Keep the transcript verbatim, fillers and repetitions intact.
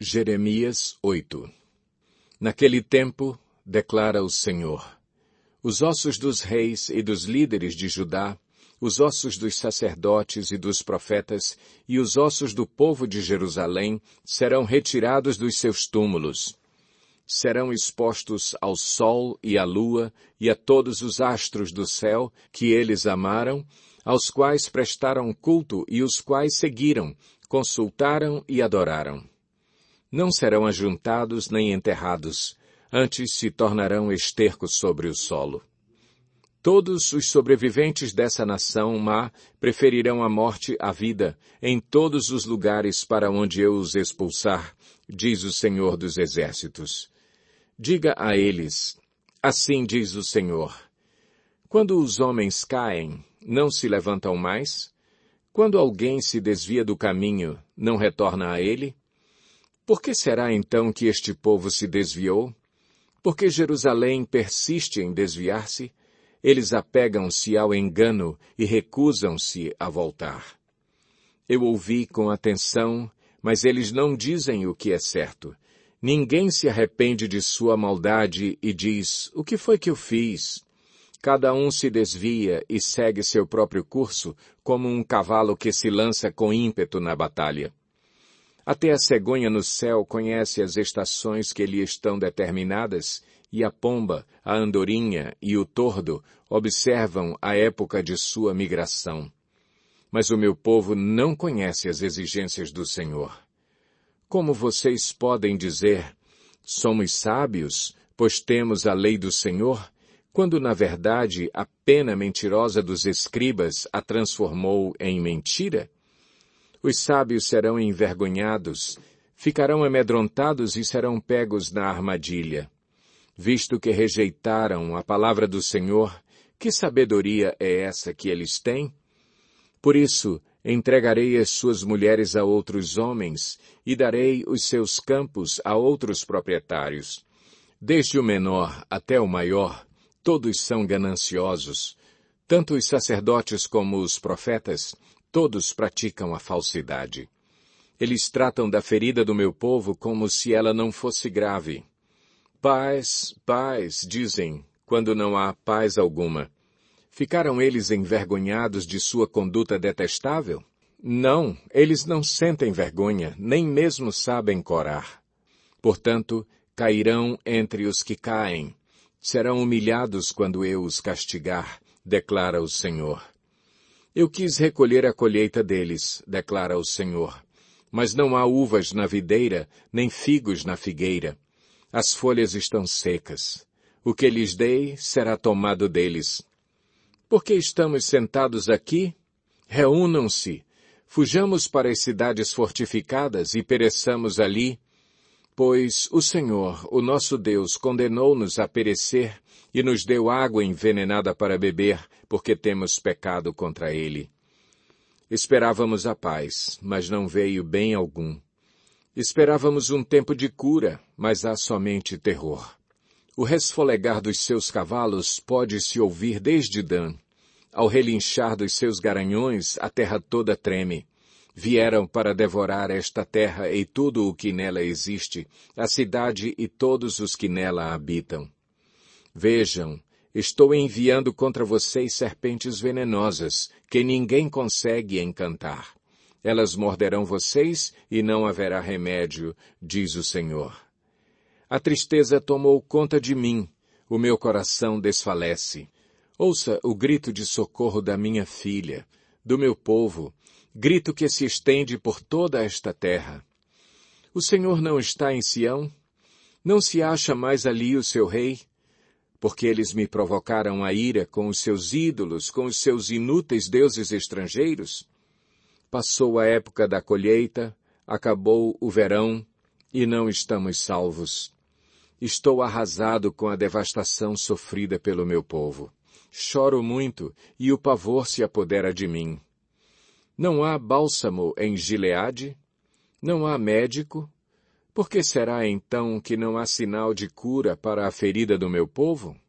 Jeremias oito. Naquele tempo, declara o Senhor, os ossos dos reis e dos líderes de Judá, os ossos dos sacerdotes e dos profetas, e os ossos do povo de Jerusalém serão retirados dos seus túmulos. Serão expostos ao sol e à lua e a todos os astros do céu que eles amaram, aos quais prestaram culto e os quais seguiram, consultaram e adoraram. Não serão ajuntados nem enterrados, antes se tornarão esterco sobre o solo. Todos os sobreviventes dessa nação má preferirão a morte à vida em todos os lugares para onde eu os expulsar, diz o Senhor dos Exércitos. Diga a eles, assim diz o Senhor, quando os homens caem, não se levantam mais? Quando alguém se desvia do caminho, não retorna a ele? Por que será então que este povo se desviou? Porque Jerusalém persiste em desviar-se? Eles apegam-se ao engano e recusam-se a voltar. Eu ouvi com atenção, mas eles não dizem o que é certo. Ninguém se arrepende de sua maldade e diz, o que foi que eu fiz? Cada um se desvia e segue seu próprio curso, como um cavalo que se lança com ímpeto na batalha. Até a cegonha no céu conhece as estações que lhe estão determinadas, e a pomba, a andorinha e o tordo observam a época de sua migração. Mas o meu povo não conhece as exigências do Senhor. Como vocês podem dizer, somos sábios, pois temos a lei do Senhor, quando na verdade a pena mentirosa dos escribas a transformou em mentira? Os sábios serão envergonhados, ficarão amedrontados e serão pegos na armadilha. Visto que rejeitaram a palavra do Senhor, que sabedoria é essa que eles têm? Por isso, entregarei as suas mulheres a outros homens e darei os seus campos a outros proprietários. Desde o menor até o maior, todos são gananciosos. Tanto os sacerdotes como os profetas, todos praticam a falsidade. Eles tratam da ferida do meu povo como se ela não fosse grave. Paz, paz, dizem, quando não há paz alguma. Ficaram eles envergonhados de sua conduta detestável? Não, eles não sentem vergonha, nem mesmo sabem corar. Portanto, cairão entre os que caem. Serão humilhados quando eu os castigar, declara o Senhor. Eu quis recolher a colheita deles, declara o Senhor. Mas não há uvas na videira, nem figos na figueira. As folhas estão secas. O que lhes dei será tomado deles. Por que estamos sentados aqui? Reúnam-se. Fujamos para as cidades fortificadas e pereçamos ali, pois o Senhor, o nosso Deus, condenou-nos a perecer e nos deu água envenenada para beber, porque temos pecado contra ele. Esperávamos a paz, mas não veio bem algum. Esperávamos um tempo de cura, mas há somente terror. O resfolegar dos seus cavalos pode-se ouvir desde Dan. Ao relinchar dos seus garanhões, a terra toda treme. Vieram para devorar esta terra e tudo o que nela existe, a cidade e todos os que nela habitam. Vejam, estou enviando contra vocês serpentes venenosas, que ninguém consegue encantar. Elas morderão vocês e não haverá remédio, diz o Senhor. A tristeza tomou conta de mim, o meu coração desfalece. Ouça o grito de socorro da minha filha, do meu povo, grito que se estende por toda esta terra. O Senhor não está em Sião? Não se acha mais ali o seu rei? Porque eles me provocaram a ira com os seus ídolos, com os seus inúteis deuses estrangeiros? Passou a época da colheita, acabou o verão, e não estamos salvos. Estou arrasado com a devastação sofrida pelo meu povo. Choro muito, e o pavor se apodera de mim. Não há bálsamo em Gileade? Não há médico? Por que será então que não há sinal de cura para a ferida do meu povo?